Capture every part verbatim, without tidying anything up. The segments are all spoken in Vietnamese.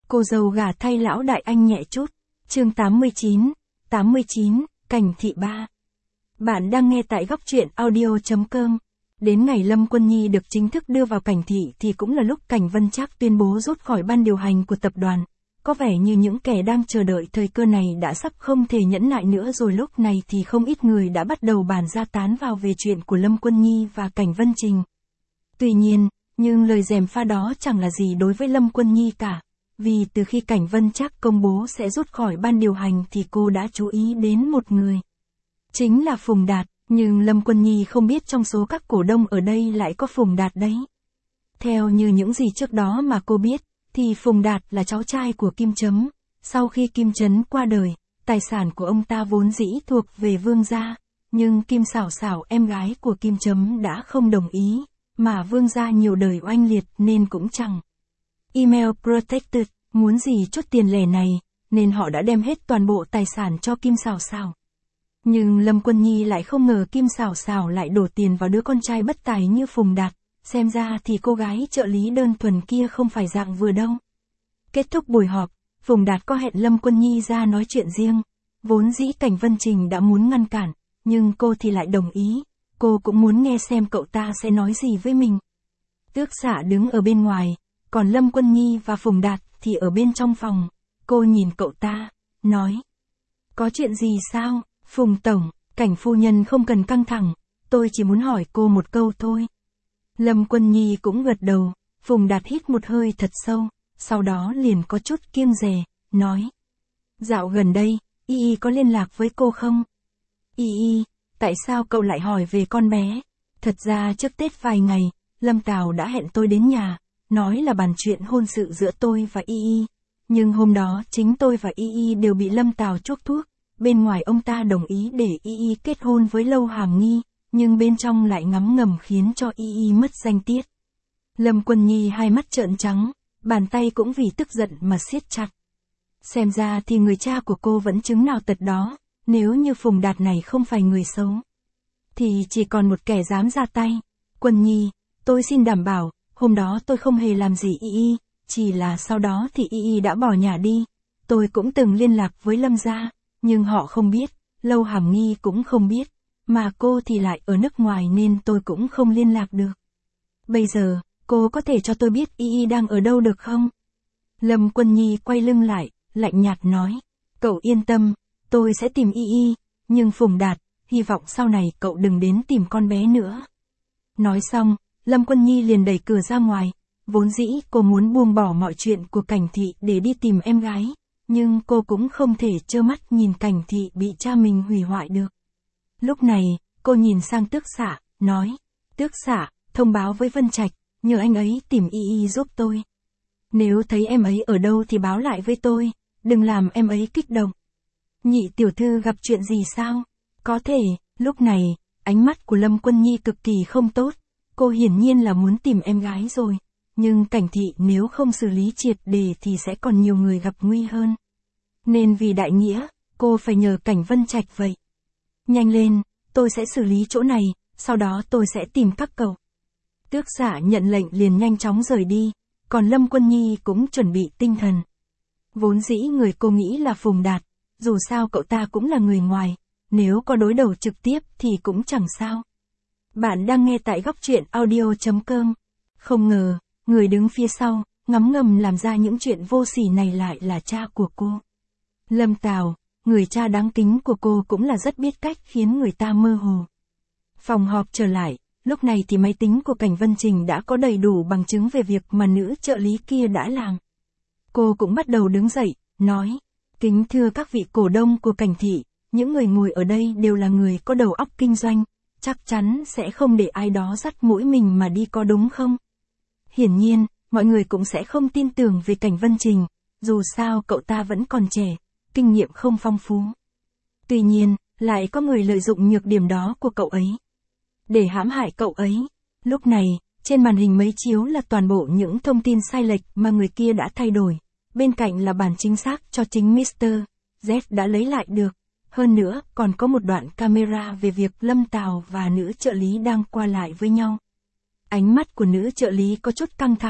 cô dâu gả thay lão đại anh nhẹ chút. Chương tám mươi chín, tám mươi chín, Cảnh Thị ba. Bạn đang nghe tại góc truyện audio chấm com. Đến ngày Lâm Quân Nhi được chính thức đưa vào Cảnh Thị thì cũng là lúc Cảnh Vân Trác tuyên bố rút khỏi ban điều hành của tập đoàn. Có vẻ như những kẻ đang chờ đợi thời cơ này đã sắp không thể nhẫn nại nữa rồi. Lúc này thì không ít người đã bắt đầu bàn ra tán vào về chuyện của Lâm Quân Nhi và Cảnh Vân Trình. Tuy nhiên, nhưng lời gièm pha đó chẳng là gì đối với Lâm Quân Nhi cả. Vì từ khi Cảnh Vân Trác công bố sẽ rút khỏi ban điều hành thì cô đã chú ý đến một người. Chính là Phùng Đạt, nhưng Lâm Quân Nhi không biết trong số các cổ đông ở đây lại có Phùng Đạt đấy. Theo như những gì trước đó mà cô biết, thì Phùng Đạt là cháu trai của Kim Chấm. Sau khi Kim Chấn qua đời, tài sản của ông ta vốn dĩ thuộc về Vương gia, nhưng Kim Xảo Xảo em gái của Kim Chấm đã không đồng ý, mà Vương gia nhiều đời oanh liệt nên cũng chẳng email protected, muốn gì chút tiền lẻ này, nên họ đã đem hết toàn bộ tài sản cho Kim Xảo Xảo. Nhưng Lâm Quân Nhi lại không ngờ Kim Xảo Xảo lại đổ tiền vào đứa con trai bất tài như Phùng Đạt, xem ra thì cô gái trợ lý đơn thuần kia không phải dạng vừa đâu. Kết thúc buổi họp, Phùng Đạt có hẹn Lâm Quân Nhi ra nói chuyện riêng, vốn dĩ Cảnh Vân Trình đã muốn ngăn cản, nhưng cô thì lại đồng ý, cô cũng muốn nghe xem cậu ta sẽ nói gì với mình. Tước Xạ đứng ở bên ngoài, còn Lâm Quân Nhi và Phùng Đạt thì ở bên trong phòng. Cô nhìn cậu ta, nói: "Có chuyện gì sao, Phùng Tổng, Cảnh phu nhân không cần căng thẳng, tôi chỉ muốn hỏi cô một câu thôi." Lâm Quân Nhi cũng gật đầu. Phùng Đạt hít một hơi thật sâu, sau đó liền có chút kiêng dè, nói: "Dạo gần đây, Y Y có liên lạc với cô không?" "Y Y, tại sao cậu lại hỏi về con bé?" "Thật ra trước Tết vài ngày, Lâm Tào đã hẹn tôi đến nhà, nói là bàn chuyện hôn sự giữa tôi và Y Y. Nhưng hôm đó chính tôi và Y Y đều bị Lâm Tào chuốc thuốc, bên ngoài ông ta đồng ý để Y Y kết hôn với Lâu Hàm Nghi, nhưng bên trong lại ngấm ngầm khiến cho Y Y mất danh tiết." Lâm Quân Nhi hai mắt trợn trắng, bàn tay cũng vì tức giận mà siết chặt. Xem ra thì người cha của cô vẫn chứng nào tật đó, nếu như Phùng Đạt này không phải người xấu, thì chỉ còn một kẻ dám ra tay. "Quân Nhi, tôi xin đảm bảo, hôm đó tôi không hề làm gì Y Y, chỉ là sau đó thì Y Y đã bỏ nhà đi. Tôi cũng từng liên lạc với Lâm gia, nhưng họ không biết, Lâu Hàm Nghi cũng không biết, mà cô thì lại ở nước ngoài nên tôi cũng không liên lạc được. Bây giờ, cô có thể cho tôi biết Y Y đang ở đâu được không?" Lâm Quân Nhi quay lưng lại, lạnh nhạt nói: "Cậu yên tâm, tôi sẽ tìm Y Y, nhưng Phùng Đạt, hy vọng sau này cậu đừng đến tìm con bé nữa." Nói xong, Lâm Quân Nhi liền đẩy cửa ra ngoài. Vốn dĩ cô muốn buông bỏ mọi chuyện của Cảnh Thị để đi tìm em gái, nhưng cô cũng không thể trơ mắt nhìn Cảnh Thị bị cha mình hủy hoại được. Lúc này, cô nhìn sang Tước Xạ, nói: "Tước Xạ, thông báo với Vân Trạch, nhờ anh ấy tìm Y Y giúp tôi. Nếu thấy em ấy ở đâu thì báo lại với tôi, đừng làm em ấy kích động." "Nhị tiểu thư gặp chuyện gì sao?" "Có thể." Lúc này, ánh mắt của Lâm Quân Nhi cực kỳ không tốt. Cô hiển nhiên là muốn tìm em gái rồi, nhưng Cảnh Thị nếu không xử lý triệt để thì sẽ còn nhiều người gặp nguy hơn. Nên vì đại nghĩa, cô phải nhờ Cảnh Vân Trạch vậy. "Nhanh lên, tôi sẽ xử lý chỗ này, sau đó tôi sẽ tìm các cậu." Tước Xạ nhận lệnh liền nhanh chóng rời đi, còn Lâm Quân Nhi cũng chuẩn bị tinh thần. Vốn dĩ người cô nghĩ là Phùng Đạt, dù sao cậu ta cũng là người ngoài, nếu có đối đầu trực tiếp thì cũng chẳng sao. Bạn đang nghe tại góc truyện audio chấm com. Không ngờ, người đứng phía sau, ngấm ngầm làm ra những chuyện vô sỉ này lại là cha của cô. Lâm Tào, người cha đáng kính của cô cũng là rất biết cách khiến người ta mơ hồ. Phòng họp trở lại, lúc này thì máy tính của Cảnh Vân Trình đã có đầy đủ bằng chứng về việc mà nữ trợ lý kia đã làm. Cô cũng bắt đầu đứng dậy, nói: "Kính thưa các vị cổ đông của Cảnh Thị, những người ngồi ở đây đều là người có đầu óc kinh doanh, chắc chắn sẽ không để ai đó dắt mũi mình mà đi, có đúng không?" Hiển nhiên, mọi người cũng sẽ không tin tưởng về Cảnh Vân Trình, dù sao cậu ta vẫn còn trẻ, kinh nghiệm không phong phú. Tuy nhiên, lại có người lợi dụng nhược điểm đó của cậu ấy để hãm hại cậu ấy. Lúc này, trên màn hình máy chiếu là toàn bộ những thông tin sai lệch mà người kia đã thay đổi. Bên cạnh là bản chính xác cho chính mít tơ Z đã lấy lại được. Hơn nữa, còn có một đoạn camera về việc Lâm Tào và nữ trợ lý đang qua lại với nhau. Ánh mắt của nữ trợ lý có chút căng thẳng,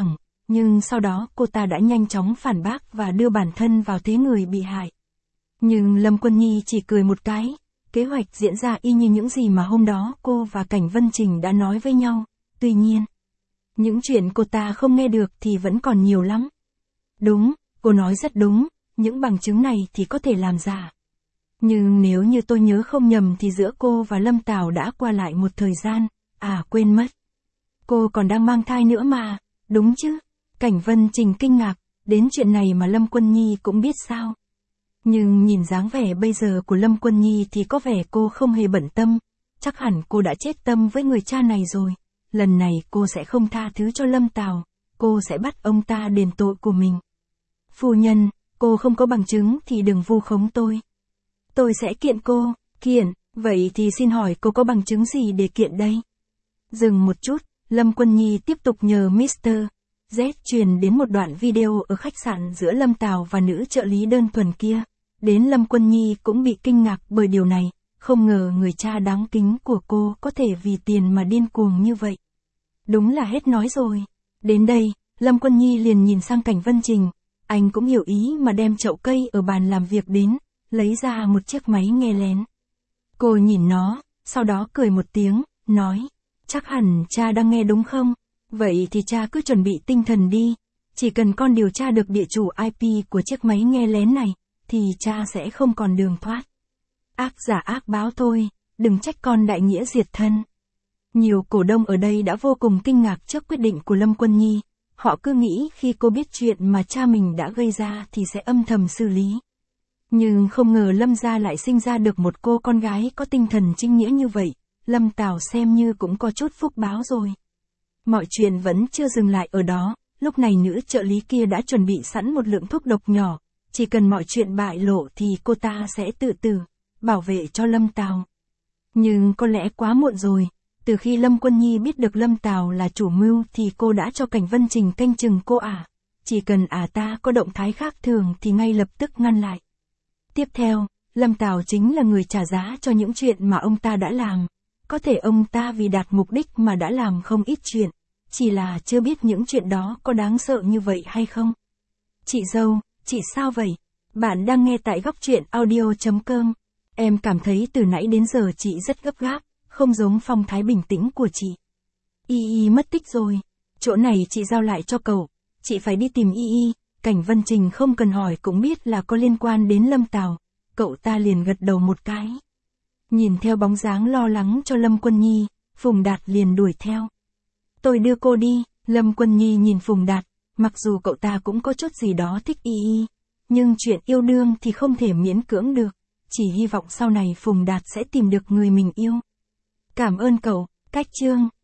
nhưng sau đó cô ta đã nhanh chóng phản bác và đưa bản thân vào thế người bị hại. Nhưng Lâm Quân Nhi chỉ cười một cái, kế hoạch diễn ra y như những gì mà hôm đó cô và Cảnh Vân Trình đã nói với nhau, tuy nhiên, những chuyện cô ta không nghe được thì vẫn còn nhiều lắm. Đúng, cô nói rất đúng, những bằng chứng này thì có thể làm giả. Nhưng nếu như tôi nhớ không nhầm thì giữa cô và Lâm Tào đã qua lại một thời gian, à quên mất. Cô còn đang mang thai nữa mà, đúng chứ? Cảnh Vân Trình kinh ngạc, đến chuyện này mà Lâm Quân Nhi cũng biết sao? Nhưng nhìn dáng vẻ bây giờ của Lâm Quân Nhi thì có vẻ cô không hề bận tâm, chắc hẳn cô đã chết tâm với người cha này rồi. Lần này cô sẽ không tha thứ cho Lâm Tào, cô sẽ bắt ông ta đền tội của mình. Phu nhân, cô không có bằng chứng thì đừng vu khống tôi. Tôi sẽ kiện cô, kiện, vậy thì xin hỏi cô có bằng chứng gì để kiện đây? Dừng một chút, Lâm Quân Nhi tiếp tục nhờ mít tơ Z truyền đến một đoạn video ở khách sạn giữa Lâm Tào và nữ trợ lý đơn thuần kia. Đến Lâm Quân Nhi cũng bị kinh ngạc bởi điều này, không ngờ người cha đáng kính của cô có thể vì tiền mà điên cuồng như vậy. Đúng là hết nói rồi. Đến đây, Lâm Quân Nhi liền nhìn sang Cảnh Vân Trình, anh cũng hiểu ý mà đem chậu cây ở bàn làm việc đến, lấy ra một chiếc máy nghe lén. Cô nhìn nó, sau đó cười một tiếng, nói, chắc hẳn cha đang nghe đúng không? Vậy thì cha cứ chuẩn bị tinh thần đi, chỉ cần con điều tra được địa chủ i pê của chiếc máy nghe lén này, thì cha sẽ không còn đường thoát. Ác giả ác báo thôi, đừng trách con đại nghĩa diệt thân. Nhiều cổ đông ở đây đã vô cùng kinh ngạc trước quyết định của Lâm Quân Nhi, họ cứ nghĩ khi cô biết chuyện mà cha mình đã gây ra thì sẽ âm thầm xử lý. Nhưng không ngờ Lâm gia lại sinh ra được một cô con gái có tinh thần chính nghĩa như vậy, Lâm Tào xem như cũng có chút phúc báo rồi. Mọi chuyện vẫn chưa dừng lại ở đó, lúc này nữ trợ lý kia đã chuẩn bị sẵn một lượng thuốc độc nhỏ, chỉ cần mọi chuyện bại lộ thì cô ta sẽ tự tử, bảo vệ cho Lâm Tào. Nhưng có lẽ quá muộn rồi, từ khi Lâm Quân Nhi biết được Lâm Tào là chủ mưu thì cô đã cho Cảnh Vân Trình canh chừng cô ả, chỉ cần ả ta có động thái khác thường thì ngay lập tức ngăn lại. Tiếp theo, Lâm Tào chính là người trả giá cho những chuyện mà ông ta đã làm, có thể ông ta vì đạt mục đích mà đã làm không ít chuyện, chỉ là chưa biết những chuyện đó có đáng sợ như vậy hay không. Chị dâu, chị sao vậy? Bạn đang nghe tại góc truyện audio chấm com. Em cảm thấy từ nãy đến giờ chị rất gấp gáp, không giống phong thái bình tĩnh của chị. Y Y mất tích rồi, chỗ này chị giao lại cho cậu, chị phải đi tìm Y Y. Cảnh Vân Trình không cần hỏi cũng biết là có liên quan đến Lâm Tào, cậu ta liền gật đầu một cái. Nhìn theo bóng dáng lo lắng cho Lâm Quân Nhi, Phùng Đạt liền đuổi theo. Tôi đưa cô đi, Lâm Quân Nhi nhìn Phùng Đạt, mặc dù cậu ta cũng có chút gì đó thích Y Y, nhưng chuyện yêu đương thì không thể miễn cưỡng được, chỉ hy vọng sau này Phùng Đạt sẽ tìm được người mình yêu. Cảm ơn cậu, Cách Chương.